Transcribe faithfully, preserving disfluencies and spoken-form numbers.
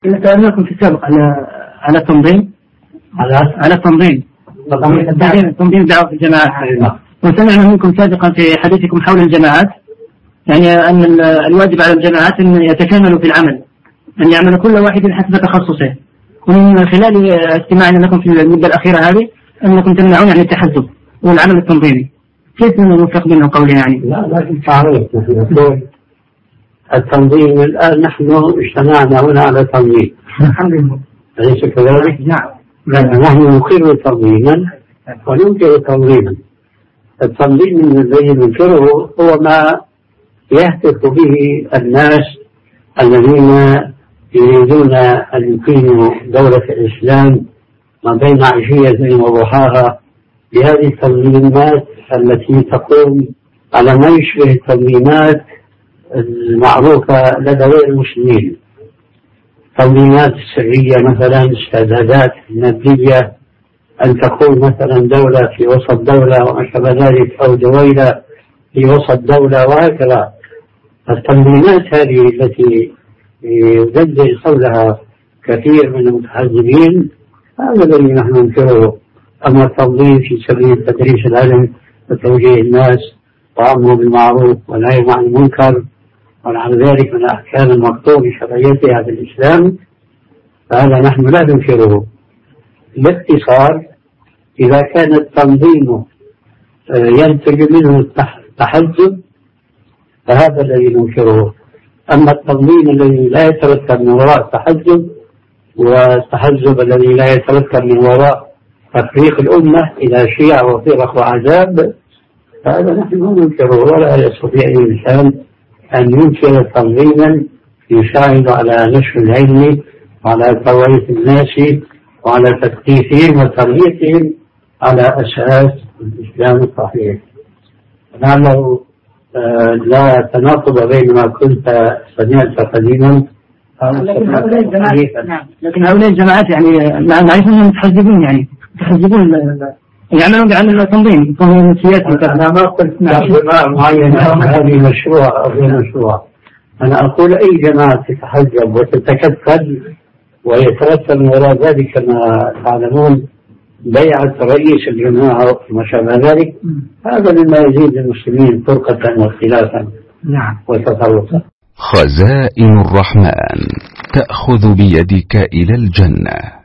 سألناكم في السابق على على التنظيم على على التنظيم تنظيم دعوة في الجماعات، وسمعنا منكم سابقا في حديثكم حول الجماعات يعني أن الواجب على الجماعات أن يتكاملوا في العمل، أن يعمل كل واحد حسب تخصصه. ومن خلال استماعنا لكم في المدة الأخيرة هذه أنكم تمنعون عن التحزب والعمل التنظيمي، كيف نوفق بين قولنا يعني؟ لا لكن تعريف التنظيم الآن نحن اجتمعنا هنا على تنظيم الحمد لله، أليس كذلك؟ نعم. نحن نقر تنظيما وننكر تنظيما. التنظيم الذي ننكره هو ما يهتف به الناس الذين يريدون أن يقيموا دولة الإسلام ما بين عشية وضحاها بهذه التنظيمات التي تقوم على ما يشبه التنظيمات المعروفة لدى غير المسلمين، تنظيمات السرية مثلا، استعدادات مادية، أن تكون مثلا دولة في وسط دولة وما شابه ذلك، أو دويلة في وسط دولة، وهكذا. التنظيمات هذه التي يجدد حولها كثير من المتحزبين هذا الذي نحن ننكره. أما التنظيم في سبيل تدريس العلم وتوجيه الناس وأمر بالمعروف والنهي عن المنكر ونحو ذلك من الأحكام المكتوب بشرعيتها في الإسلام فهذا نحن لا ننكره. باختصار إذا كان التنظيم ينتج منه التحزب فهذا الذي ننكره. أما التنظيم الذي لا يترتب من وراء التحزب والتحزب الذي لا يترتب من وراء تفريق الأمة إلى شيع وفرق وعذاب فهذا نحن ننكره. ولا يستطيع الإنسان أن ينكر تنظيما يساعد على نشر العلم وعلى توعية الناس وعلى تثقيفهم وتربيتهم على أساس الإسلام الصحيح. لعله لا تناقض بين ما كنت سمعت قديما. لكن هؤلاء الجماعات نعم لكن هؤلاء الجماعات يعني نعرف أنهم متحزبون يعني متحزبون يعملون بعمل التنظيم تنظيم سياسي. أنا ما قلت جماعة معينة هذه مشروع أو غير مشروع. أنا أقول أي جماعة تتحزب وتتكتل ويترتب من وراء ذلك ما تعلمون بيعة رئيس الجماعة وما شابه ذلك هذا مما يزيد المسلمين فرقة واختلافا نعم وتفرقا. خزائن الرحمن تأخذ بيدك إلى الجنة.